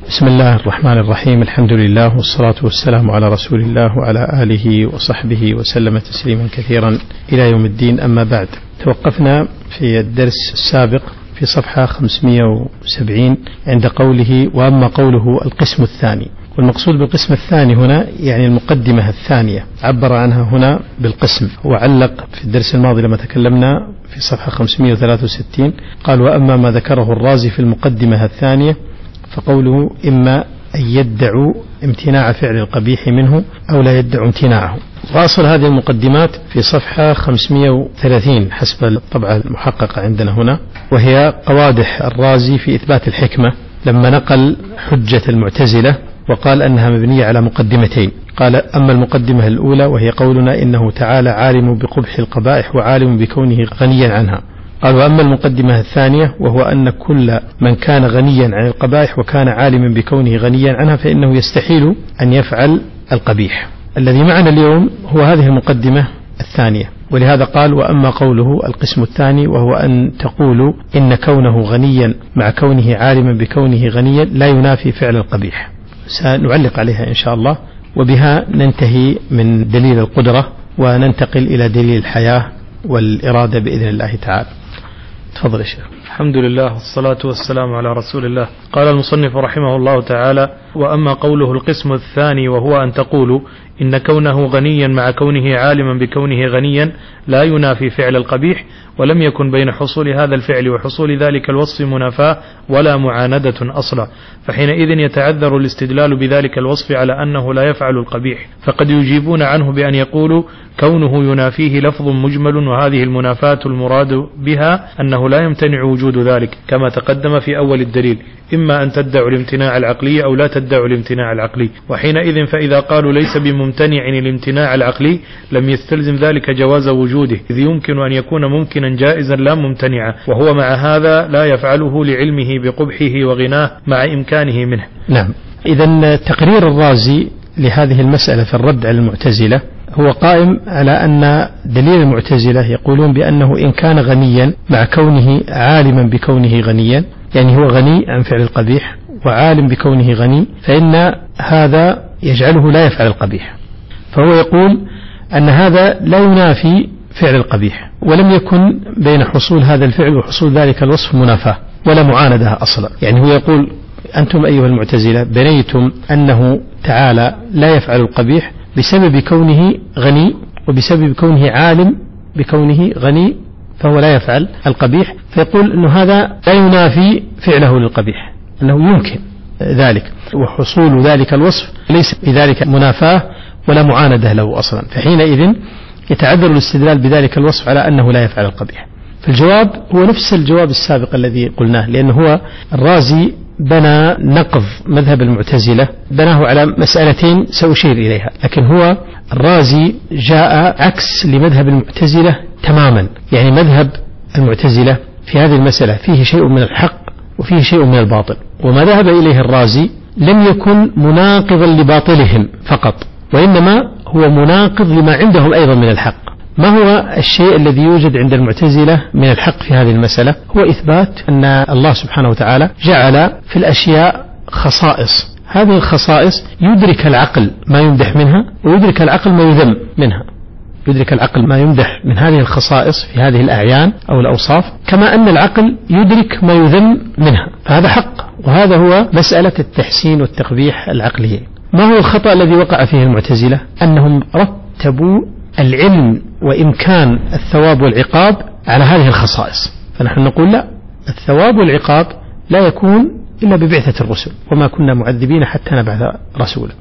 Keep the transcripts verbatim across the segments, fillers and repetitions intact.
بسم الله الرحمن الرحيم. الحمد لله والصلاة والسلام على رسول الله وعلى آله وصحبه وسلم تسليما كثيرا إلى يوم الدين. أما بعد، توقفنا في الدرس السابق في صفحة خمسمائة وسبعين عند قوله وأما قوله القسم الثاني. والمقصود بالقسم الثاني هنا يعني المقدمة الثانية، عبر عنها هنا بالقسم. وعلق في الدرس الماضي لما تكلمنا في صفحة خمسمائة وثلاثة وستين قال وأما ما ذكره الرازي في المقدمة الثانية فقوله إما أن يدعوا امتناع فعل القبيح منه أو لا يدعوا امتناعه. وأصل هذه المقدمات في صفحة خمسمائة وثلاثين حسب الطبعة المحققة عندنا هنا، وهي قوادح الرازي في إثبات الحكمة لما نقل حجة المعتزلة وقال أنها مبنية على مقدمتين. قال أما المقدمة الأولى وهي قولنا إنه تعالى عالم بقبح القبائح وعالم بكونه غنيا عنها. قال وأما المقدمة الثانية وهو أن كل من كان غنيا عن القبائح وكان عالما بكونه غنيا عنها فإنه يستحيل أن يفعل القبيح. الذي معنا اليوم هو هذه المقدمة الثانية، ولهذا قال وأما قوله القسم الثاني وهو أن تقولوا إن كونه غنيا مع كونه عالما بكونه غنيا لا ينافي فعل القبيح. سنعلق عليها إن شاء الله، وبها ننتهي من دليل القدرة وننتقل إلى دليل الحياة والإرادة بإذن الله تعالى. تفضل يا شيخ. الحمد لله والصلاة والسلام على رسول الله. قال المصنف رحمه الله تعالى وأما قوله القسم الثاني وهو أن تقولوا إن كونه غنيا مع كونه عالما بكونه غنيا لا ينافي فعل القبيح، ولم يكن بين حصول هذا الفعل وحصول ذلك الوصف منافاة ولا معاندة أصلا، فحينئذ يتعذر الاستدلال بذلك الوصف على أنه لا يفعل القبيح، فقد يجيبون عنه بأن يقولوا كونه ينافيه لفظ مجمل، وهذه المنافاة المراد بها أنه لا يمتنع وجود ذلك كما تقدم في أول الدليل، إما أن تدعوا الامتناع العقلي أو لا تدعوا الامتناع العقلي. وحينئذ فإذا قالوا ليس بممتنع الامتناع العقلي لم يستلزم ذلك جواز وجوده، إذ يمكن أن يكون ممكنا جائزا لا ممتنعا، وهو مع هذا لا يفعله لعلمه بقبحه وغناه مع إمكانه منه. نعم، إذن تقرير الرازي لهذه المسألة في الرد على المعتزلة هو قائم على أن دليل المعتزلة يقولون بأنه إن كان غنيا مع كونه عالما بكونه غنيا، يعني هو غني عن فعل القبيح وعالم بكونه غني، فإن هذا يجعله لا يفعل القبيح. فهو يقول أن هذا لا ينافي فعل القبيح، ولم يكن بين حصول هذا الفعل وحصول ذلك الوصف منافاة ولا معاندة أصلا. يعني هو يقول أنتم أيها المعتزلة بنيتم أنه تعالى لا يفعل القبيح بسبب كونه غني وبسبب كونه عالم بكونه غني فهو لا يفعل القبيح، فيقول أنه هذا لا ينافي فعله للقبيح، أنه يمكن ذلك وحصول ذلك الوصف ليس بذلك منافاة ولا معاندة له أصلا، فحينئذ يتعذر الاستدلال بذلك الوصف على أنه لا يفعل القبيح. فالجواب هو نفس الجواب السابق الذي قلناه، لأنه هو الرازي بنى نقض مذهب المعتزلة بناه على مسألتين سأشير إليها، لكن هو الرازي جاء عكس لمذهب المعتزلة تماما. يعني مذهب المعتزلة في هذه المسألة فيه شيء من الحق وفيه شيء من الباطل، وما ذهب إليه الرازي لم يكن مناقضا لباطلهم فقط، وإنما هو مناقض لما عندهم أيضا من الحق. ما هو الشيء الذي يوجد عند المعتزلة من الحق في هذه المسألة؟ هو إثبات أن الله سبحانه وتعالى جعل في الأشياء خصائص، هذه الخصائص يدرك العقل ما يمدح منها ويدرك العقل ما يذم منها، يدرك العقل ما يمدح من هذه الخصائص في هذه الأعيان أو الأوصاف، كما أن العقل يدرك ما يذم منها، فهذا حق، وهذا هو مسألة التحسين والتقبيح العقليين. ما هو الخطأ الذي وقع فيه المعتزلة؟ أنهم رتبوا العلم وإمكان الثواب والعقاب على هذه الخصائص، فنحن نقول لا، الثواب والعقاب لا يكون إلا ببعثة الرسل، وما كنا معذبين حتى نبعث رسولا.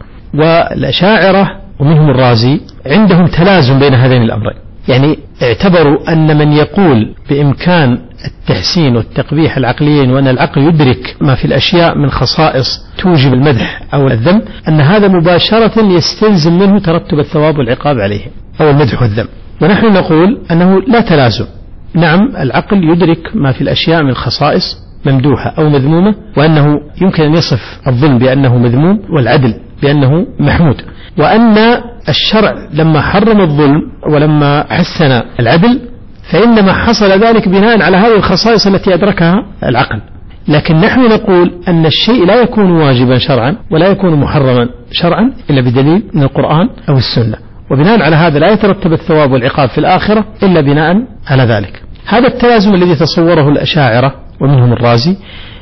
والأشاعرة ومنهم الرازي عندهم تلازم بين هذين الأمرين، يعني اعتبروا أن من يقول بإمكان التحسين والتقبيح العقليين وأن العقل يدرك ما في الأشياء من خصائص توجب المدح أو الذم، أن هذا مباشرة يستلزم منه ترتب الثواب والعقاب عليه أو المدح والذم. ونحن نقول أنه لا تلازم. نعم، العقل يدرك ما في الأشياء من خصائص ممدوحة أو مذمومة، وأنه يمكن أن يصف الظلم بأنه مذموم والعدل بأنه محمود، وأن الشرع لما حرم الظلم ولما حسن العدل فإنما حصل ذلك بناء على هذه الخصائص التي أدركها العقل. لكن نحن نقول أن الشيء لا يكون واجبا شرعا ولا يكون محرما شرعا إلا بدليل من القرآن أو السنة، وبناء على هذا لا يترتب الثواب والعقاب في الآخرة إلا بناء على ذلك. هذا التلازم الذي تصوره الأشاعرة ومنهم الرازي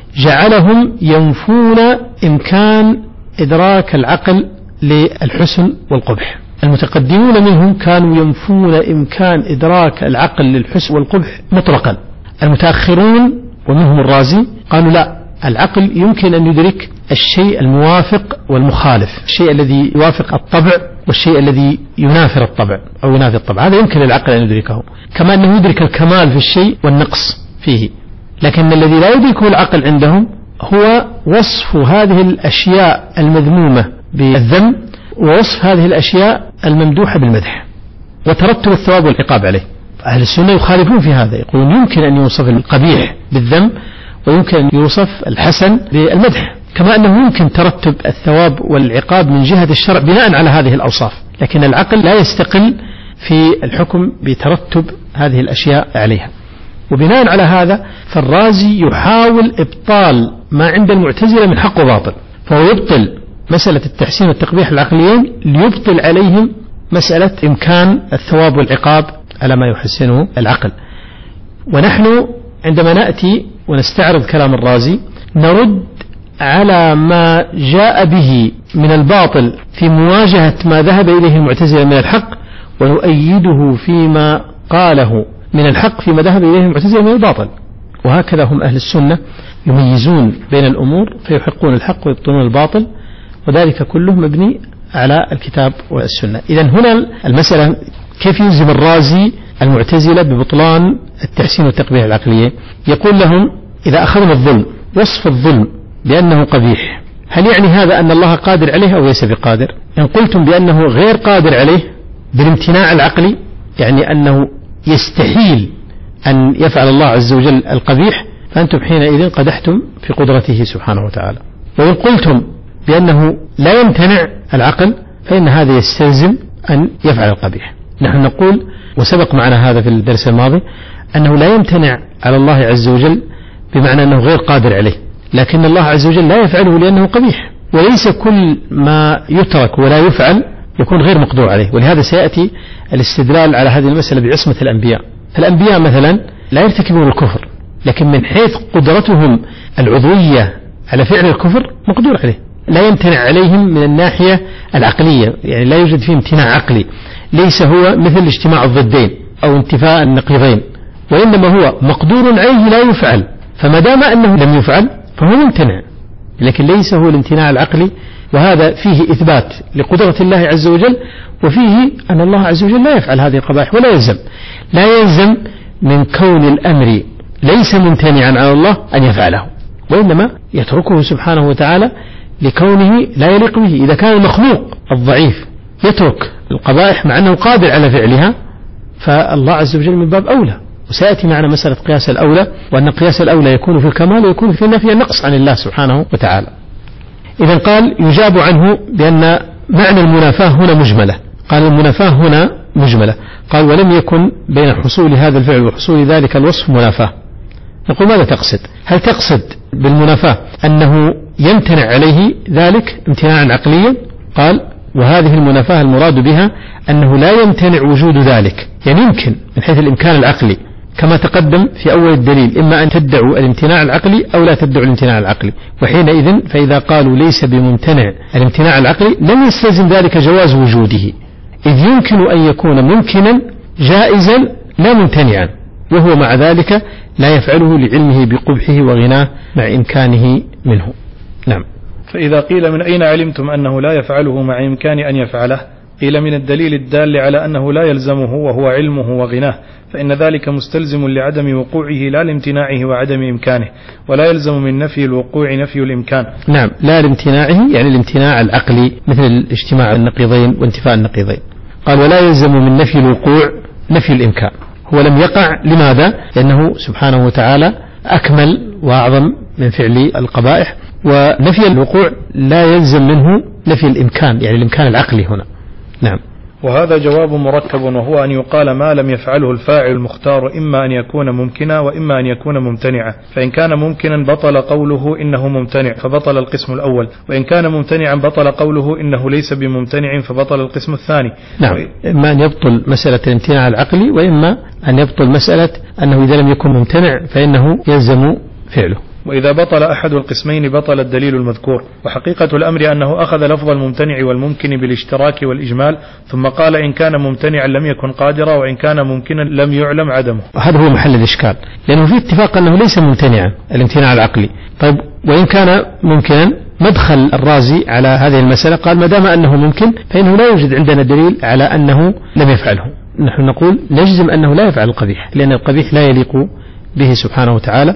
جعلهم ينفون إمكان إدراك العقل للحسن والقبح. المتقدمون منهم كانوا ينفون إمكان إدراك العقل للحسن والقبح مطلقا. المتأخرون ومنهم الرازي قالوا لا، العقل يمكن أن يدرك الشيء الموافق والمخالف، الشيء الذي يوافق الطبع والشيء الذي ينافر الطبع أو ينافي الطبع، هذا يمكن للعقل أن يدركه، كما أنه يدرك الكمال في الشيء والنقص فيه. لكن الذي لا يدركه العقل عندهم هو وصف هذه الأشياء المذمومة بالذم ووصف هذه الأشياء الممدوحة بالمدح وترتب الثواب والعقاب عليه. أهل السنة يخالفون في هذا، يقولون يمكن أن يوصف القبيح بالذم ويمكن أن يوصف الحسن بالمدح، كما أنه يمكن ترتب الثواب والعقاب من جهة الشرع بناء على هذه الأوصاف، لكن العقل لا يستقل في الحكم بترتب هذه الأشياء عليها. وبناء على هذا فالرازي يحاول إبطال ما عند المعتزلة من حق وباطل، فهو يبطل مسألة التحسين والتقبيح العقليين ليبطل عليهم مسألة إمكان الثواب والعقاب على ما يحسنه العقل. ونحن عندما نأتي ونستعرض كلام الرازي نرد على ما جاء به من الباطل في مواجهة ما ذهب إليه المعتزلة من الحق، ونؤيده فيما قاله من الحق فيما ذهب إليه المعتزلة من الباطل. وهكذا هم أهل السنة يميزون بين الأمور فيحقون الحق ويبطلون الباطل، وذلك كله مبني على الكتاب والسنة. إذن هنا المسألة كيف يلزم الرازي المعتزلة ببطلان التحسين والتقبيح العقلية؟ يقول لهم إذا أخذنا الظلم وصف الظلم بأنه قبيح، هل يعني هذا أن الله قادر عليه أو ليس بقادر؟ إن قلتم بأنه غير قادر عليه بالامتناع العقلي، يعني أنه يستحيل أن يفعل الله عز وجل القبيح، فأنتم حينئذ قدحتم في قدرته سبحانه وتعالى. وإن قلتم بأنه لا يمتنع العقل فإن هذا يستلزم أن يفعل القبيح. نحن نقول وسبق معنا هذا في الدرس الماضي أنه لا يمتنع على الله عز وجل بمعنى أنه غير قادر عليه، لكن الله عز وجل لا يفعله لأنه قبيح، وليس كل ما يترك ولا يفعل يكون غير مقدور عليه. ولهذا سيأتي الاستدلال على هذه المسألة بعصمة الأنبياء. الأنبياء مثلا لا يرتكبون الكفر، لكن من حيث قدرتهم العضوية على فعل الكفر مقدور عليه، لا يمتنع عليهم من الناحية العقلية، يعني لا يوجد فيه امتناع عقلي، ليس هو مثل اجتماع الضدين أو انتفاء النقيضين، وإنما هو مقدور عليه لا يفعل، فما دام أنه لم يفعل فهو ممتنع، لكن ليس هو الامتناع العقلي. وهذا فيه إثبات لقدرة الله عز وجل، وفيه أن الله عز وجل لا يفعل هذه القبائح، ولا يلزم لا يلزم من كون الأمر ليس ممتنعا على الله أن يفعله، وإنما يتركه سبحانه وتعالى لكونه لا يليق به. إذا كان المخلوق الضعيف يترك القبائح مع أنه قادر على فعلها، فالله عز وجل من باب أولى. وسيأتي معنا مسألة قياس الأولى، وأن قياس الأولى يكون في الكمال ويكون في النفي النقص عن الله سبحانه وتعالى. إذن قال يجاب عنه بأن معنى المنافاة هنا مجملة. قال المنافاة هنا مجملة، قال ولم يكن بين حصول هذا الفعل وحصول ذلك الوصف منافاة. نقول ماذا تقصد؟ هل تقصد بالمنافاة أنه يمتنع عليه ذلك امتناعا عقليا؟ قال وهذه المنافاة المراد بها أنه لا يمتنع وجود ذلك، يعني يمكن من حيث الإمكان العقلي كما تقدم في أول الدليل، إما أن تدعوا الامتناع العقلي أو لا تدعوا الامتناع العقلي. وحينئذ فإذا قالوا ليس بممتنع الامتناع العقلي لم يستلزم ذلك جواز وجوده، إذ يمكن أن يكون ممكنا جائزا لا ممتنعا، وهو مع ذلك لا يفعله لعلمه بقبحه وغناه مع إمكانه منه. نعم. فإذا قيل من أين علمتم أنه لا يفعله مع إمكان أن يفعله؟ قيل من الدليل الدال على أنه لا يلزمه وهو علمه وغناه، فإن ذلك مستلزم لعدم وقوعه لا لامتناعه وعدم إمكانه، ولا يلزم من نفي الوقوع نفي الإمكان. نعم، لا لامتناعه يعني الامتناع العقلي مثل اجتماع النقيضين وانتفاء النقيضين. قال ولا يلزم من نفي الوقوع نفي الإمكان، هو لم يقع. لماذا؟ لأنه سبحانه وتعالى أكمل وأعظم من فعل القبائح، ونفي الوقوع لا يلزم منه نفي الإمكان، يعني الإمكان العقلي هنا. نعم. وهذا جواب مركب، وهو أن يقال ما لم يفعله الفاعل المختار إما أن يكون ممكنا وإما أن يكون ممتنعا، فإن كان ممكنا بطل قوله إنه ممتنع فبطل القسم الأول، وإن كان ممتنعا بطل قوله إنه ليس بممتنع فبطل القسم الثاني. نعم، إما أن يبطل مسألة الامتناع العقلي، وإما أن يبطل مسألة أنه إذا لم يكن ممتنع فإنه يلزم فعله. وإذا بطل أحد القسمين بطل الدليل المذكور. وحقيقة الأمر أنه أخذ لفظ الممتنع والممكن بالاشتراك والإجمال، ثم قال إن كان ممتنعا لم يكن قادرا، وإن كان ممكنا لم يعلم عدمه. هذا هو محل الإشكال، لأنه في اتفاق أنه ليس ممتنعا الامتناع العقلي. طيب وإن كان ممكنا، مدخل الرازي على هذه المسألة قال ما دام أنه ممكن فإنه لا يوجد عندنا دليل على أنه لم يفعله. نحن نقول نجزم أنه لا يفعل القبيح، لأن القبيح لا يليق به سبحانه وتعالى،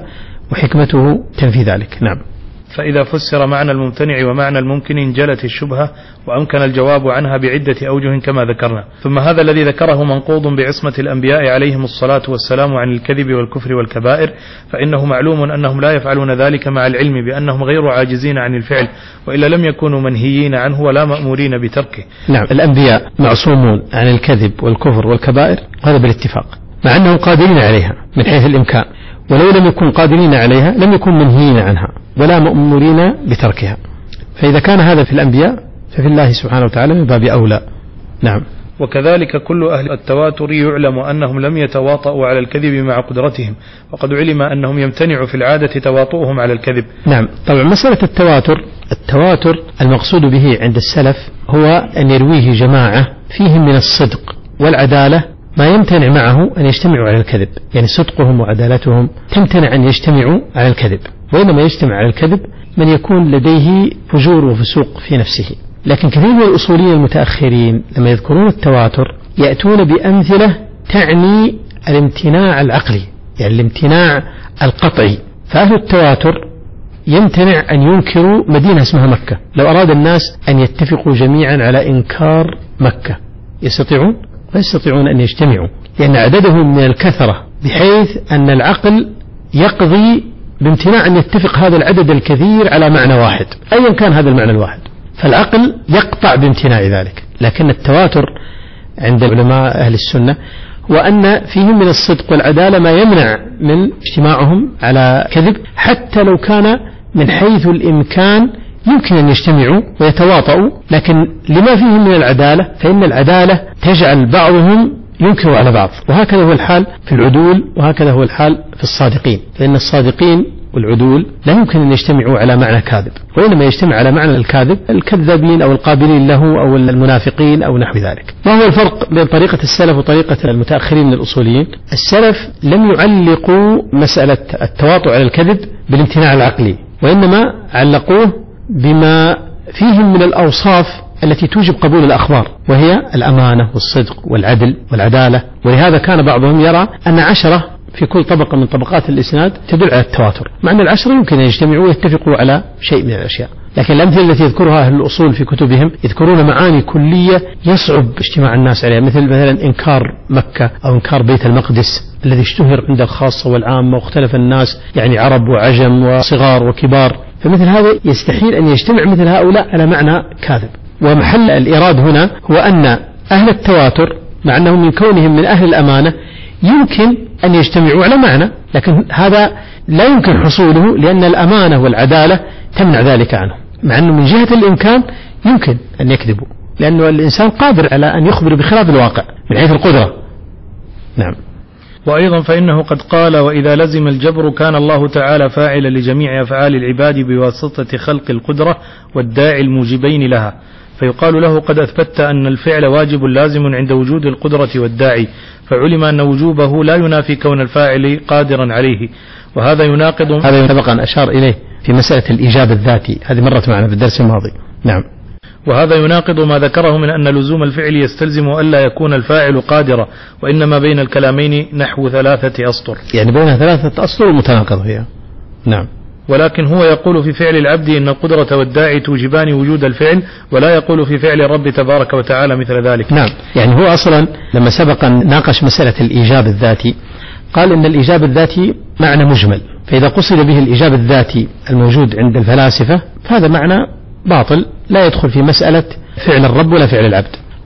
وحكمته تنفي ذلك. نعم. فإذا فسر معنى الممتنع ومعنى الممكن انجلت الشبهة وأمكن الجواب عنها بعدة أوجه كما ذكرنا. ثم هذا الذي ذكره منقوض بعصمة الأنبياء عليهم الصلاة والسلام عن الكذب والكفر والكبائر، فإنه معلوم أنهم لا يفعلون ذلك مع العلم بأنهم غير عاجزين عن الفعل، وإلا لم يكونوا منهيين عنه ولا مأمورين بتركه. نعم، الأنبياء معصومون عن الكذب والكفر والكبائر، هذا بالاتفاق، مع أنهم قادرين عليها من حيث الإمكان، ولو لم يكن قادرين عليها لم يكن منهيين عنها ولا مأمورين بتركها. فإذا كان هذا في الأنبياء ففي الله سبحانه وتعالى من باب أولى. نعم. وكذلك كل أهل التواتر يعلم أنهم لم يتواطؤوا على الكذب مع قدرتهم، وقد علم أنهم يمتنع في العادة تواطؤهم على الكذب. نعم. طبعا مسألة التواتر التواتر المقصود به عند السلف هو أن يرويه جماعة فيهم من الصدق والعدالة ما يمتنع معه أن يجتمعوا على الكذب، يعني صدقهم وعدالتهم تمتنع أن يجتمعوا على الكذب، وإنما يجتمع على الكذب من يكون لديه فجور وفسوق في نفسه. لكن كثير من الأصوليين المتأخرين لما يذكرون التواتر يأتون بأمثلة تعني الامتناع العقلي، يعني الامتناع القطعي. فأهل التواتر يمتنع أن ينكروا مدينة اسمها مكة. لو أراد الناس أن يتفقوا جميعا على إنكار مكة يستطيعون؟ لا يستطيعون أن يجتمعوا، لأن عددهم من الكثرة بحيث أن العقل يقضي بامتناع أن يتفق هذا العدد الكثير على معنى واحد أيا كان هذا المعنى الواحد، فالعقل يقطع بامتناع ذلك. لكن التواتر عند علماء أهل السنة هو أن فيهم من الصدق والعدالة ما يمنع من اجتماعهم على كذب، حتى لو كان من حيث الإمكان يمكن أن يجتمعوا ويتواطؤوا، لكن لما فيهم من العدالة فإن العدالة تجعل بعضهم ينكر على بعض. وهكذا هو الحال في العدول، وهكذا هو الحال في الصادقين، فإن الصادقين والعدول لا يمكن أن يجتمعوا على معنى كاذب، وإنما يجتمع على معنى الكاذب الكذابين أو القابلين له أو المنافقين أو نحو ذلك. ما هو الفرق بين طريقة السلف وطريقة المتأخرين من الأصوليين؟ السلف لم يعلقوا مسألة التواطؤ على الكذب بالامتناع العقلي، وإنما علقوه بما فيهم من الأوصاف التي توجب قبول الأخبار، وهي الأمانة والصدق والعدل والعدالة. ولهذا كان بعضهم يرى أن عشرة في كل طبقة من طبقات الإسناد تدل على التواتر، مع أن العشرة يمكن أن يجتمعوا ويتفقوا على شيء من الأشياء. لكن الأمثلة التي يذكرها أهل الأصول في كتبهم يذكرون معاني كلية يصعب اجتماع الناس عليها، مثل مثلا إنكار مكة أو إنكار بيت المقدس الذي اشتهر عند الخاصة والعامة واختلف الناس، يعني عرب وعجم وصغار وكبار. فمثل هذا يستحيل أن يجتمع مثل هؤلاء على معنى كاذب. ومحل الإيراد هنا هو أن أهل التواتر مع أنهم من كونهم من أهل الأمانة يمكن أن يجتمعوا على معنى، لكن هذا لا يمكن حصوله لأن الأمانة والعدالة تمنع ذلك عنه، مع أنه من جهة الإمكان يمكن أن يكذبوا، لأنه الإنسان قادر على أن يخبر بخلاف الواقع من حيث القدرة. نعم. وأيضا فإنه قد قال وإذا لزم الجبر كان الله تعالى فاعلا لجميع أفعال العباد بواسطة خلق القدرة والداعي الموجبين لها، فيقال له قد أثبت أن الفعل واجب لازم عند وجود القدرة والداعي، فعلم أن وجوبه لا ينافي كون الفاعل قادرا عليه. وهذا يناقض هذا سبق أن أشار إليه في مسألة الإيجاب الذاتي، هذه مرت معنا في الدرس الماضي. نعم. وهذا يناقض ما ذكره من أن لزوم الفعل يستلزم ألا يكون الفاعل قادرا، وإنما بين الكلامين نحو ثلاثة أسطر، يعني بين ثلاثة أسطر متناقض فيها. نعم. ولكن هو يقول في فعل العبد إن القدرة والداعي توجبان وجود الفعل، ولا يقول في فعل الرب تبارك وتعالى مثل ذلك. نعم، يعني هو أصلا لما سبق ناقش مسألة الإيجاب الذاتي قال إن الإيجاب الذاتي معنى مجمل، فإذا قصد به الإيجاب الذاتي الموجود عند الفلاسفة فهذا معنى باطل لا يدخل في مسألة فعل الرب ولا فعل العبد.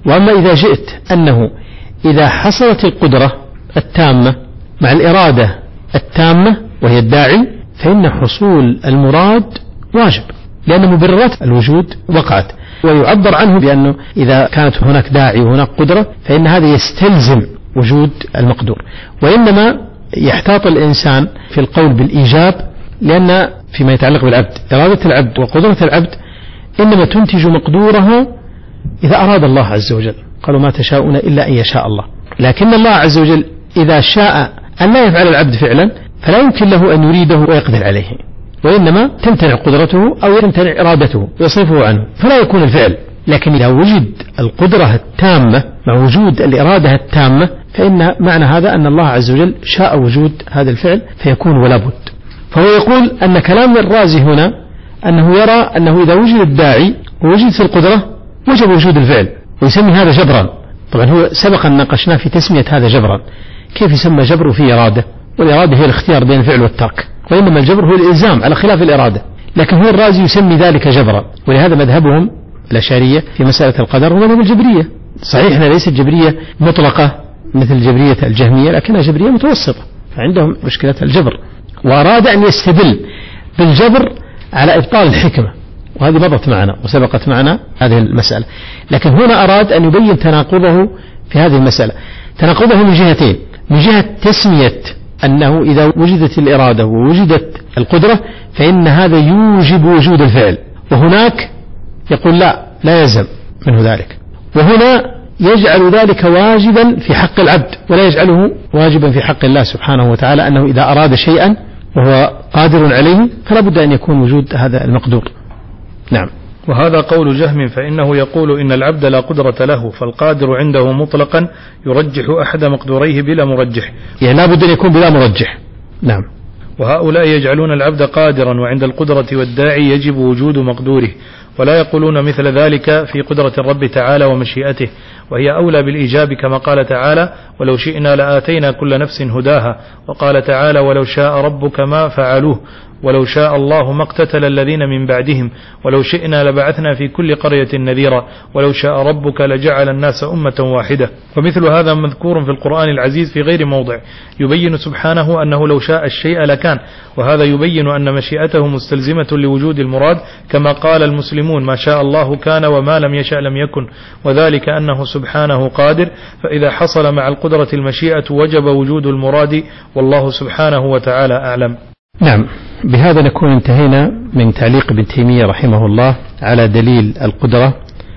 وأما إذا جئت أنه إذا حصلت القدرة التامة مع الإرادة التامة وهي الداعي فإن حصول المراد واجب، لأن مبررات الوجود وقعت. ويعبر عنه بأنه إذا كانت هناك داعي وهناك قدرة فإن هذا يستلزم وجود المقدور. وإنما يحتاط الإنسان في القول بالإيجاب، لأن فيما يتعلق بالعبد إرادة العبد وقدرة العبد إنما تنتج مقدورها إذا أراد الله عز وجل. قالوا ما تشاءون إلا أن يشاء الله. لكن الله عز وجل إذا شاء أن لا يفعل العبد فعلا فلا يمكن له أن يريده ويقدر عليه، وإنما تمتنع قدرته أو تمتنع إرادته ويصرفه عنه فلا يكون الفعل. لكن إذا وجد القدرة التامة مع وجود الإرادة التامة فإن معنى هذا أن الله عز وجل شاء وجود هذا الفعل فيكون ولا بد. فهو يقول أن كلام الرازي هنا أنه يرى أنه إذا وجد الداعي ووجدت القدرة وجب وجود الفعل، ويسمي هذا جبرا. طبعا هو سبق أن ناقشنا في تسمية هذا جبرا، كيف يسمى جبر وفيه إرادة، والإرادة هي الاختيار بين الفعل والترك، وإنما الجبر هو الإلزام على خلاف الإرادة. لكن هو الرازي يسمي ذلك جبرا، ولهذا مذهبهم الأشعرية في مسألة القدر هو مذهب الجبرية. صحيح أنها ليست جبرية مطلقة مثل جبرية الجهمية، لكنها جبرية متوسطة، فعندهم مشكلة الجبر. وأراد أن يستدل بالجبر على إبطال الحكمة، وهذه مضت معنا وسبقت معنا هذه المسألة. لكن هنا أراد أن يبين تناقضه في هذه المسألة. تناقضه من جهتين: من جهة تسمية أنه إذا وجدت الإرادة ووجدت القدرة فإن هذا يوجب وجود الفعل، وهناك يقول لا لا يلزم منه ذلك. وهنا يجعل ذلك واجبا في حق العبد ولا يجعله واجبا في حق الله سبحانه وتعالى، أنه إذا أراد شيئا وهو قادر عليه فلا بد أن يكون وجود هذا المقدور. نعم. وهذا قول جهم، فإنه يقول إن العبد لا قدرة له، فالقادر عنده مطلقا يرجح أحد مقدوريه بلا مرجح، يعني لا بد أن يكون بلا مرجح. نعم. وهؤلاء يجعلون العبد قادرا وعند القدرة والداعي يجب وجود مقدوره، ولا يقولون مثل ذلك في قدرة الرب تعالى ومشيئته، وهي أولى بالإيجاب كما قال تعالى: ولو شئنا لآتينا كل نفس هداها، وقال تعالى: ولو شاء ربك ما فعلوه، ولو شاء الله ما اقتتل الذين من بعدهم، ولو شئنا لبعثنا في كل قرية نذيرا، ولو شاء ربك لجعل الناس أمة واحدة. ومثل هذا مذكور في القرآن العزيز في غير موضع، يبين سبحانه أنه لو شاء الشيء لكان، وهذا يبين أن مشيئته مستلزمة لوجود المراد، كما قال المسلمون: ما شاء الله كان وما لم يشأ لم يكن، وذلك أنه سبحانه قادر، فإذا حصل مع القدرة المشيئة وجب وجود المراد، والله سبحانه وتعالى أعلم. نعم. بهذا نكون انتهينا من تعليق ابن تيمية رحمه الله على دليل القدرة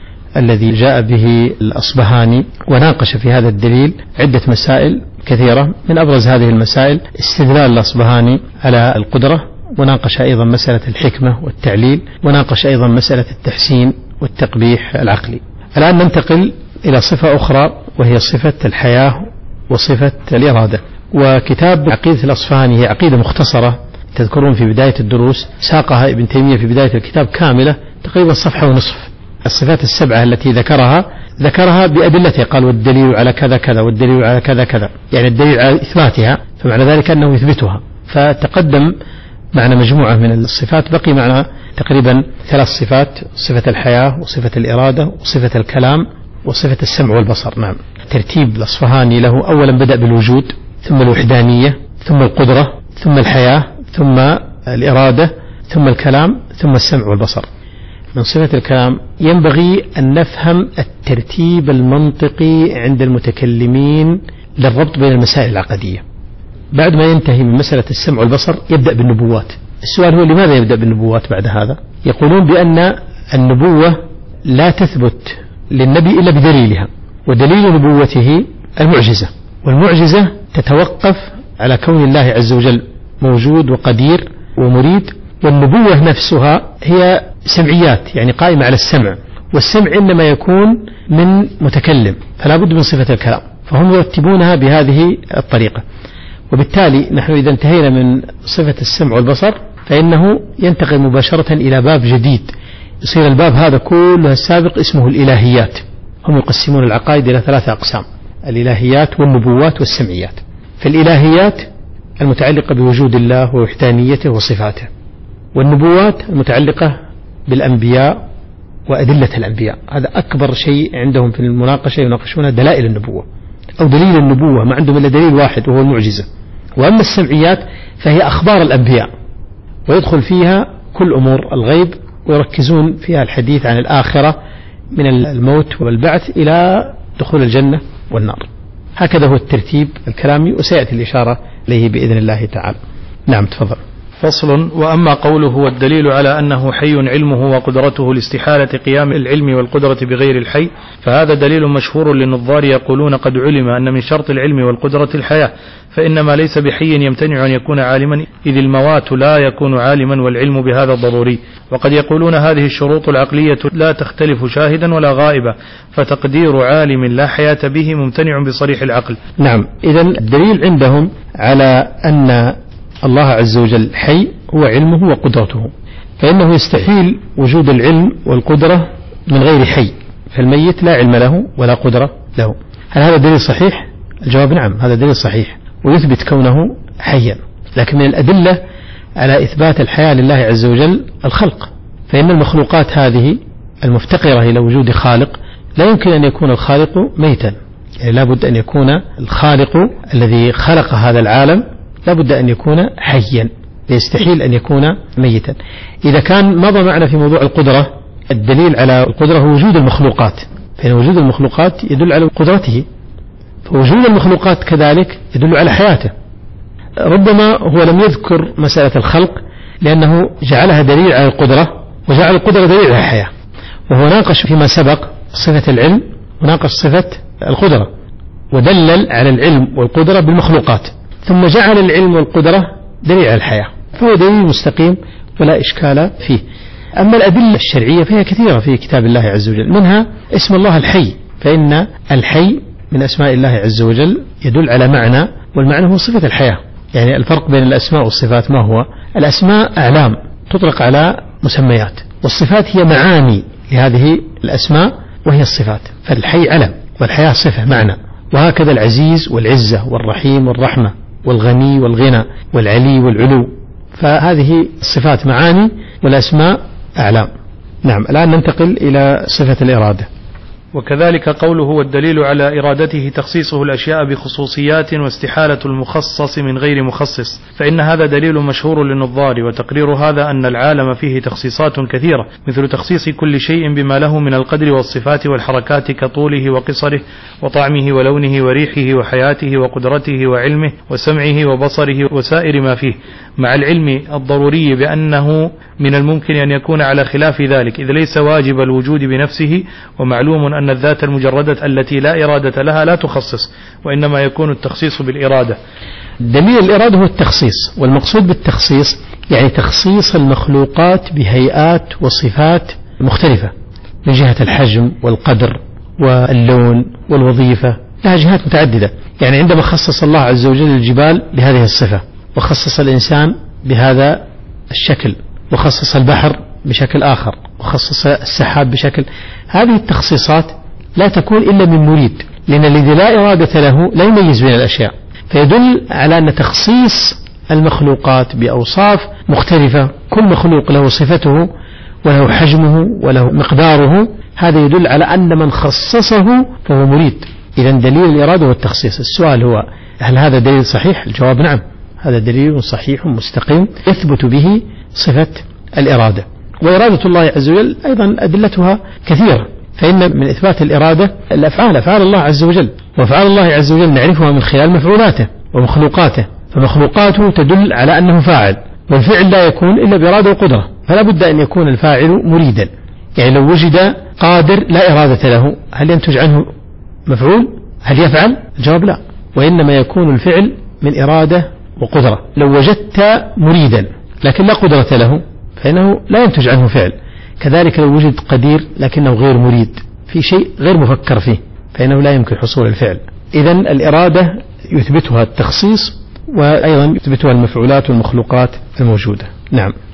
الذي جاء به الأصبهاني، وناقش في هذا الدليل عدة مسائل كثيرة. من أبرز هذه المسائل استدلال الأصبهاني على القدرة، وناقش أيضا مسألة الحكمة والتعليل، وناقش أيضا مسألة التحسين والتقبيح العقلي. الآن ننتقل إلى صفة أخرى وهي صفة الحياة وصفة الإرادة. وكتاب عقيدة الأصفهاني هي عقيدة مختصرة تذكرون في بداية الدروس، ساقها ابن تيمية في بداية الكتاب كاملة تقريبا صفحة ونصف. الصفات السبعة التي ذكرها ذكرها بأدلته، قال والدليل على كذا كذا والدليل على كذا كذا، يعني الدليل على إثباتها، فمعنى ذلك أنه يثبتها. فتقدم معنا مجموعة من الصفات، بقي معنا تقريبا ثلاث صفات: صفة الحياة وصفة الإرادة وصفة الكلام وصفة السمع والبصر. نعم. ترتيب الأصفهاني له أولا بدأ بالوجود، ثم الوحدانية، ثم القدرة، ثم الحياة، ثم الإرادة، ثم الكلام، ثم السمع والبصر. من صفة الكلام ينبغي أن نفهم الترتيب المنطقي عند المتكلمين للربط بين المسائل العقدية. بعد ما ينتهي من مسألة السمع والبصر يبدأ بالنبوات. السؤال هو لماذا يبدأ بالنبوات بعد هذا؟ يقولون بأن النبوة لا تثبت للنبي إلا بدليلها، ودليل نبوته المعجزة، والمعجزة تتوقف على كون الله عز وجل موجود وقدير ومريد، والنبوة نفسها هي سمعيات، يعني قائمة على السمع، والسمع إنما يكون من متكلم، فلا بد من صفة الكلام، فهم يرتبونها بهذه الطريقة. وبالتالي نحن إذا انتهينا من صفة السمع والبصر فإنه ينتقل مباشرة إلى باب جديد، يصير الباب هذا كله السابق اسمه الإلهيات. هم يقسمون العقائد إلى ثلاثة أقسام: الإلهيات والنبوات والسمعيات. فالإلهيات المتعلقة بوجود الله ووحدانيته وصفاته، والنبوات المتعلقة بالأنبياء وأدلة الأنبياء. هذا أكبر شيء عندهم في المناقشة، يناقشون دلائل النبوة أو دليل النبوة، ما عندهم إلا دليل واحد وهو المعجزة. وأما السمعيات فهي أخبار الأنبياء، ويدخل فيها كل أمور الغيب، ويركزون فيها الحديث عن الآخرة من الموت والبعث إلى دخول الجنة والنار. هكذا هو الترتيب الكلامي، وسيأتي الإشارة إليه بإذن الله تعالى. نعم تفضل. فصل. وأما قوله والدليل على أنه حي علمه وقدرته لاستحالة قيام العلم والقدرة بغير الحي، فهذا دليل مشهور للنظار يقولون قد علم أن من شرط العلم والقدرة الحياة، فإنما ليس بحي يمتنع أن يكون عالما، إذ الموات لا يكون عالما والعلم بهذا ضروري. وقد يقولون هذه الشروط العقلية لا تختلف شاهدا ولا غائبا، فتقدير عالم لا حياة به ممتنع بصريح العقل. نعم، إذن الدليل عندهم على أن الله عز وجل حي هو علمه وقدرته، فإنه يستحيل وجود العلم والقدرة من غير حي، فالميت لا علم له ولا قدرة له. هل هذا دليل صحيح؟ الجواب نعم، هذا دليل صحيح ويثبت كونه حيا. لكن من الأدلة على إثبات الحياة لله عز وجل الخلق، فإن المخلوقات هذه المفتقرة إلى وجود خالق لا يمكن أن يكون الخالق ميتا، يعني لا بد أن يكون الخالق الذي خلق هذا العالم لا بد أن يكون حيا، يستحيل أن يكون ميتا. إذا كان مضى معنا في موضوع القدرة، الدليل على القدرة هو وجود المخلوقات، فإن وجود المخلوقات يدل على قدرته، فوجود المخلوقات كذلك يدل على حياته. ربما هو لم يذكر مسألة الخلق لأنه جعلها دليل على القدرة، وجعل القدرة دليل على الحياة، وهو ناقش فيما سبق صفة العلم وناقش صفة القدرة، ودلل على العلم والقدرة بالمخلوقات، ثم جعل العلم والقدرة دليل على الحياة، فهو دليل مستقيم ولا إشكال فيه. أما الأدلة الشرعية فهي كثيرة في كتاب الله عز وجل، منها اسم الله الحي، فإن الحي من أسماء الله عز وجل يدل على معنى، والمعنى هو صفة الحياة. يعني الفرق بين الأسماء والصفات ما هو؟ الأسماء أعلام تطلق على مسميات، والصفات هي معاني لهذه الأسماء وهي الصفات، فالحي علم والحياة صفة معنى. وهكذا العزيز والعزة والرحيم والرحمة والغني والغنى والعلي والعلو، فهذه الصفات معاني والأسماء أعلام. نعم، الآن ننتقل إلى صفة الإرادة. وكذلك قوله والدليل على إرادته تخصيصه الأشياء بخصوصيات واستحالة المخصص من غير مخصص، فإن هذا دليل مشهور للنظار، وتقرير هذا أن العالم فيه تخصيصات كثيرة، مثل تخصيص كل شيء بما له من القدر والصفات والحركات كطوله وقصره وطعمه ولونه وريحه وحياته وقدرته وعلمه وسمعه وبصره وسائر ما فيه، مع العلم الضروري بأنه من الممكن أن يكون على خلاف ذلك، إذ ليس واجب الوجود بنفسه، ومعلوم أن الذات المجردة التي لا إرادة لها لا تخصص، وإنما يكون التخصيص بالإرادة. دليل الإرادة هو التخصيص، والمقصود بالتخصيص يعني تخصيص المخلوقات بهيئات وصفات مختلفة من جهة الحجم والقدر واللون والوظيفة، لها جهات متعددة. يعني عندما خصص الله عز وجل الجبال بهذه الصفة، وخصص الإنسان بهذا الشكل، وخصص البحر بشكل آخر، وخصص السحاب بشكل، هذه التخصيصات لا تكون إلا من مريد، لأن الذي لا إرادة له لا يميز بين الأشياء، فيدل على أن تخصيص المخلوقات بأوصاف مختلفة، كل مخلوق له صفته وله حجمه وله مقداره، هذا يدل على أن من خصصه فهو مريد. إذن دليل الإرادة والتخصيص. السؤال هو هل هذا دليل صحيح؟ الجواب نعم، هذا دليل صحيح مستقيم يثبت به صفة الإرادة. وإرادة الله عز وجل أيضا أدلتها كثيرة، فإن من إثبات الإرادة الأفعال، أفعال الله عز وجل، وأفعال الله عز وجل نعرفها من خلال مفعولاته ومخلوقاته، فمخلوقاته تدل على أنه فاعل، والفعل لا يكون إلا بإرادة وقدرة، فلا بد أن يكون الفاعل مريدا. يعني لو وجد قادر لا إرادة له، هل ينتج عنه مفعول؟ هل يفعل؟ الجواب لا، وإنما يكون الفعل من إرادة وقدرة. لو وجدت مريدا لكن لا قدرة له فإنه لا ينتج عنه فعل. كذلك لو وجد قدير لكنه غير مريد، في شيء غير مفكر فيه، فإنه لا يمكن حصول الفعل. إذن الإرادة يثبتها التخصيص، وأيضا يثبتها المفعولات والمخلوقات الموجودة. نعم.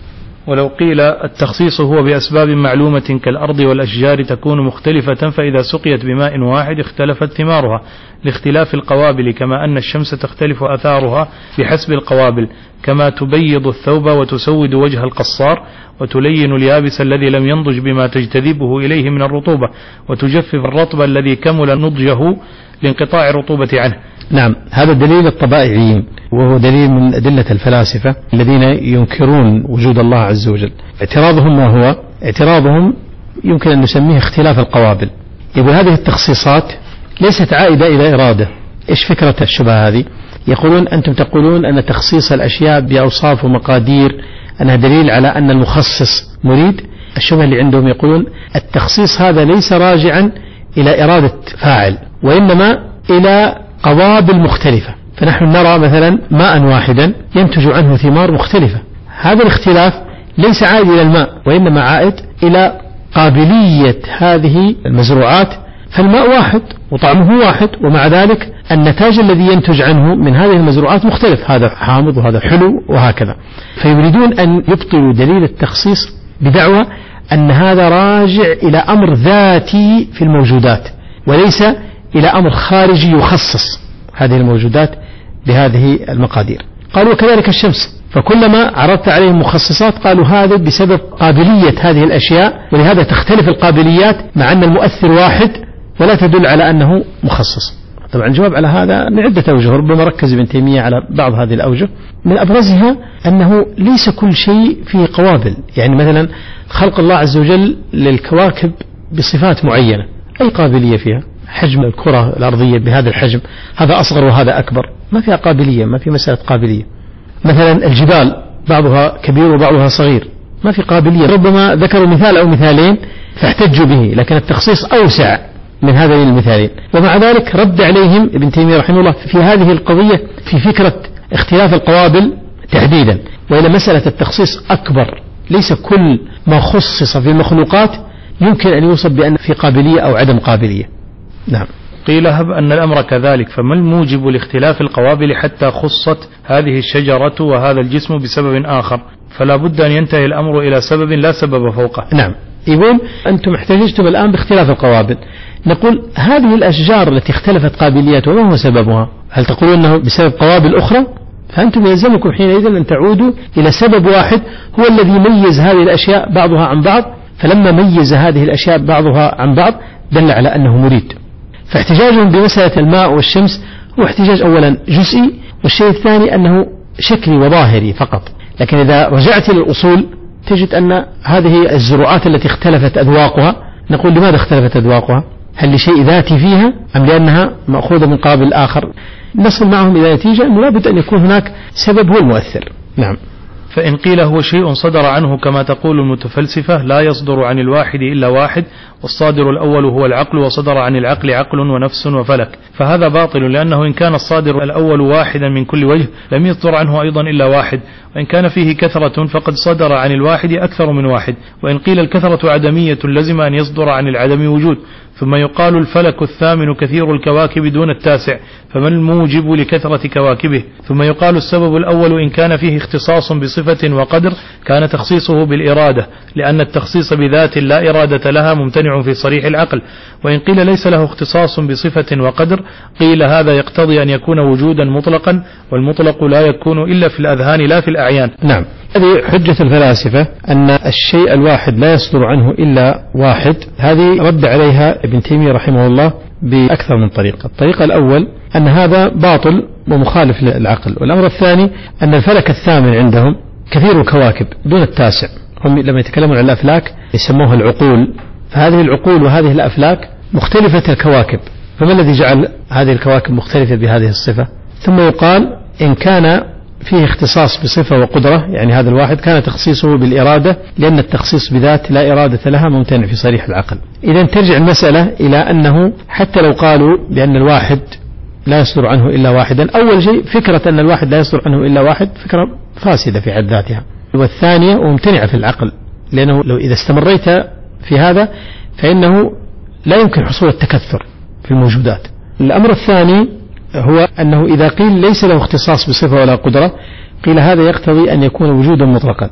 ولو قيل التخصيص هو بأسباب معلومة كالأرض والأشجار تكون مختلفة، فإذا سقيت بماء واحد اختلفت ثمارها لاختلاف القوابل، كما أن الشمس تختلف أثارها بحسب القوابل، كما تبيض الثوب وتسود وجه القصار، وتلين اليابس الذي لم ينضج بما تجتذبه إليه من الرطوبة، وتجفف الرطب الذي كمل نضجه لانقطاع الرطوبة عنه. نعم، هذا دليل الطبائعيين، وهو دليل من أدلة الفلاسفة الذين ينكرون وجود الله عز وجل. اعتراضهم ما هو؟ اعتراضهم يمكن أن نسميه اختلاف القوابل. يقول هذه التخصيصات ليست عائدة إلى إرادة. إيش فكرة الشبهة هذه؟ يقولون أنتم تقولون أن تخصيص الأشياء بأوصاف ومقادير أنها دليل على أن المخصص مريد. الشبهة اللي عندهم يقولون التخصيص هذا ليس راجعا إلى إرادة فاعل، وإنما إلى قوابل مختلفة. فنحن نرى مثلا ماء واحدا ينتج عنه ثمار مختلفة، هذا الاختلاف ليس عائد إلى الماء، وإنما عائد إلى قابلية هذه المزروعات. فالماء واحد وطعمه واحد، ومع ذلك النتاج الذي ينتج عنه من هذه المزروعات مختلف، هذا حامض وهذا حلو وهكذا. فيريدون أن يبطلوا دليل التخصيص بدعوى أن هذا راجع إلى أمر ذاتي في الموجودات، وليس إلى أمر خارجي يخصص هذه الموجودات بهذه المقادير. قالوا كذلك الشمس، فكلما عرضت عليهم مخصصات قالوا هذا بسبب قابلية هذه الأشياء، ولهذا تختلف القابليات مع أن المؤثر واحد ولا تدل على أنه مخصص. طبعا الجواب على هذا من عدة أوجه، ربما ركز ابن تيمية على بعض هذه الأوجه. من أبرزها أنه ليس كل شيء فيه قوابل، يعني مثلا خلق الله عز وجل للكواكب بصفات معينة، أي قابلية فيها؟ حجم الكرة الأرضية بهذا الحجم، هذا أصغر وهذا أكبر، ما فيها قابلية، ما في مسألة قابلية. مثلا الجبال بعضها كبير وبعضها صغير، ما في قابلية. ربما ذكروا مثال أو مثالين فاحتجوا به، لكن التخصيص أوسع من هذين المثالين. ومع ذلك رد عليهم ابن تيمية رحمه الله في هذه القضية في فكرة اختلاف القوابل تحديدا، وإلى مسألة التخصيص أكبر. ليس كل ما خصص في المخلوقات يمكن أن يوصف بأن في قابلية أو عدم قابلية. نعم. قيل هب أن الأمر كذلك، فما الموجب لاختلاف القوابل حتى خصت هذه الشجرة وهذا الجسم بسبب آخر؟ فلا بد أن ينتهي الأمر إلى سبب لا سبب فوقه. نعم. يقول أنتم احتججتم الآن باختلاف القوابل. نقول هذه الأشجار التي اختلفت قابلياتها ما هو سببها؟ هل تقولون أنه بسبب قوابل أخرى؟ فأنتم يلزمكم حينئذ أن تعودوا إلى سبب واحد هو الذي ميز هذه الأشياء بعضها عن بعض، فلما ميز هذه الأشياء بعضها عن بعض دل على أنه مريد. فاحتجاجهم بمسألة الماء والشمس هو احتجاج أولا جزئي، والشيء الثاني أنه شكلي وظاهري فقط. لكن إذا رجعت إلى الأصول تجد أن هذه الزروعات التي اختلفت أذواقها، نقول لماذا اختلفت أذواقها؟ هل لشيء ذاتي فيها أم لأنها مأخوذة من قابل آخر؟ نصل معهم إلى نتيجة أنه لا بد أن يكون هناك سبب هو المؤثر. نعم. فإن قيل هو شيء صدر عنه كما تقول المتفلسفة لا يصدر عن الواحد إلا واحد، والصادر الأول هو العقل، وصدر عن العقل عقل ونفس وفلك، فهذا باطل، لأنه إن كان الصادر الأول واحدا من كل وجه لم يصدر عنه أيضا إلا واحد، وإن كان فيه كثرة فقد صدر عن الواحد أكثر من واحد. وإن قيل الكثرة عدمية لزم أن يصدر عن العدم وجود. ثم يقال الفلك الثامن كثير الكواكب دون التاسع، فما الموجب لكثرة كواكبه؟ ثم يقال السبب الأول إن كان فيه اختصاص بصفة وقدر كان تخصيصه بالإرادة، لأن التخصيص بذات لا إرادة لها ممتنع في صريح العقل. وإن قيل ليس له اختصاص بصفة وقدر قيل هذا يقتضي أن يكون وجودا مطلقا، والمطلق لا يكون إلا في الأذهان لا في الأعيان. نعم. هذه حجة الفلاسفة أن الشيء الواحد لا يصدر عنه إلا واحد. هذه رد عليها ابن تيمية رحمه الله بأكثر من طريقة. الطريقة الأول أن هذا باطل ومخالف للعقل، والأمر الثاني أن الفلك الثامن عندهم كثير الكواكب دون التاسع. هم لما يتكلمون عن الأفلاك يسموها العقول، فهذه العقول وهذه الأفلاك مختلفة الكواكب، فما الذي جعل هذه الكواكب مختلفة بهذه الصفة؟ ثم يقال إن كان فيه اختصاص بصفة وقدرة، يعني هذا الواحد كان تخصيصه بالإرادة، لأن التخصيص بذات لا إرادة لها ممتنع في صريح العقل. إذا ترجع المسألة إلى أنه حتى لو قالوا بأن الواحد لا يصدر عنه إلا واحدا، أول شيء فكرة أن الواحد لا يصدر عنه إلا واحد فكرة فاسدة في حد ذاتها، والثانية وممتنعة في العقل، لأنه لو إذا استمريت في هذا فإنه لا يمكن حصول التكثر في الموجودات. الأمر الثاني هو أنه إذا قيل ليس له اختصاص بصفة ولا قدرة قيل هذا يقتضي أن يكون وجودا مطلقا،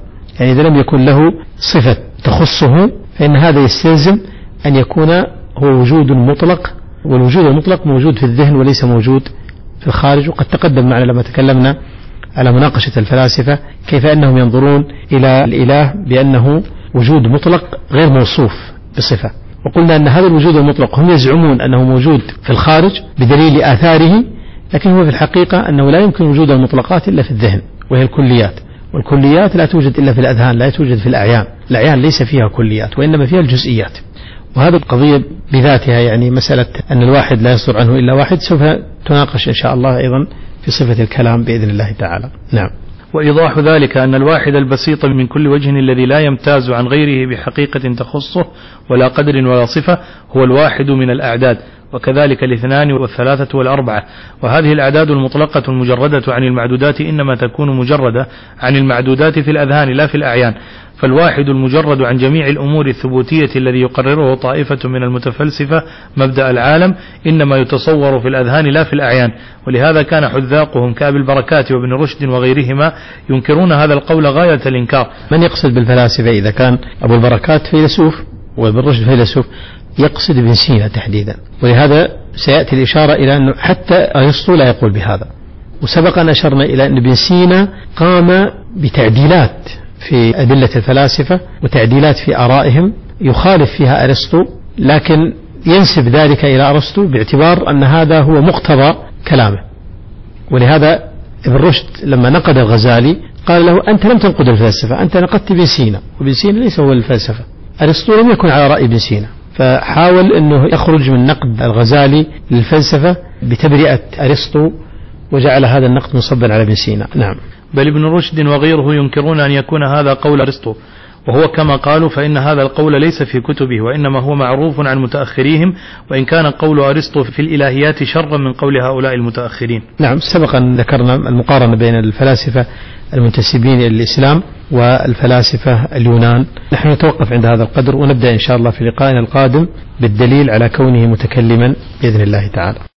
يعني إذا لم يكن له صفة تخصه فإن هذا يستلزم أن يكون هو وجود مطلق، والوجود المطلق موجود في الذهن وليس موجود في الخارج. وقد تقدم معنا لما تكلمنا على مناقشة الفلاسفة كيف أنهم ينظرون إلى الإله بأنه وجود مطلق غير موصوف بصفة، وقلنا أن هذا الوجود المطلق هم يزعمون أنه موجود في الخارج بدليل آثاره، لكن هو في الحقيقة أنه لا يمكن وجود المطلقات إلا في الذهن وهي الكليات، والكليات لا توجد إلا في الأذهان، لا توجد في الأعيان. الأعيان ليس فيها كليات وإنما فيها الجزئيات. وهذه القضية بذاتها يعني مسألة أن الواحد لا يصدر عنه إلا واحد سوف تناقش إن شاء الله أيضا في صفة الكلام بإذن الله تعالى. نعم. وإيضاح ذلك أن الواحد البسيط من كل وجه الذي لا يمتاز عن غيره بحقيقة تخصه ولا قدر ولا صفة هو الواحد من الأعداد، وكذلك الاثنان والثلاثة والأربعة. وهذه الأعداد المطلقة المجردة عن المعدودات إنما تكون مجردة عن المعدودات في الأذهان لا في الأعيان. فالواحد المجرد عن جميع الأمور الثبوتية الذي يقرره طائفة من المتفلسفة مبدأ العالم إنما يتصور في الأذهان لا في الأعيان. ولهذا كان حذاقهم كأبي البركات وابن رشد وغيرهما ينكرون هذا القول غاية الإنكار. من يقصد بالفلاسفة إذا كان أبو البركات فيلسوف وابن رشد فيلسوف يقصد ابن سينا تحديدا، ولهذا سيأتي الإشارة إلى أنه حتى أرسطو لا يقول بهذا. وسبق أن أشرنا إلى أن ابن سينا قام بتعديلات في أدلة الفلاسفة وتعديلات في آرائهم يخالف فيها أرسطو، لكن ينسب ذلك إلى أرسطو باعتبار أن هذا هو مقتضى كلامه. ولهذا ابن رشد لما نقد الغزالي قال له أنت لم تنقد الفلسفة، أنت نقدت ابن سينا، وابن سينا ليس هو الفلسفة. أرسطو لم يكن على رأي ابن سينا، فحاول أنه يخرج من نقد الغزالي للفلسفة بتبرئة أرسطو وجعل هذا النقد مصبا على ابن سينا. نعم. بل ابن رشد وغيره ينكرون أن يكون هذا قول أرسطو، وهو كما قالوا فإن هذا القول ليس في كتبه وإنما هو معروف عن متأخريهم، وإن كان قول أرسطو في الإلهيات شرا من قول هؤلاء المتأخرين. نعم. سبق أن ذكرنا المقارنة بين الفلاسفة المنتسبين إلى الإسلام والفلاسفة اليونان. نحن نتوقف عند هذا القدر ونبدأ إن شاء الله في لقائنا القادم بالدليل على كونه متكلما بإذن الله تعالى.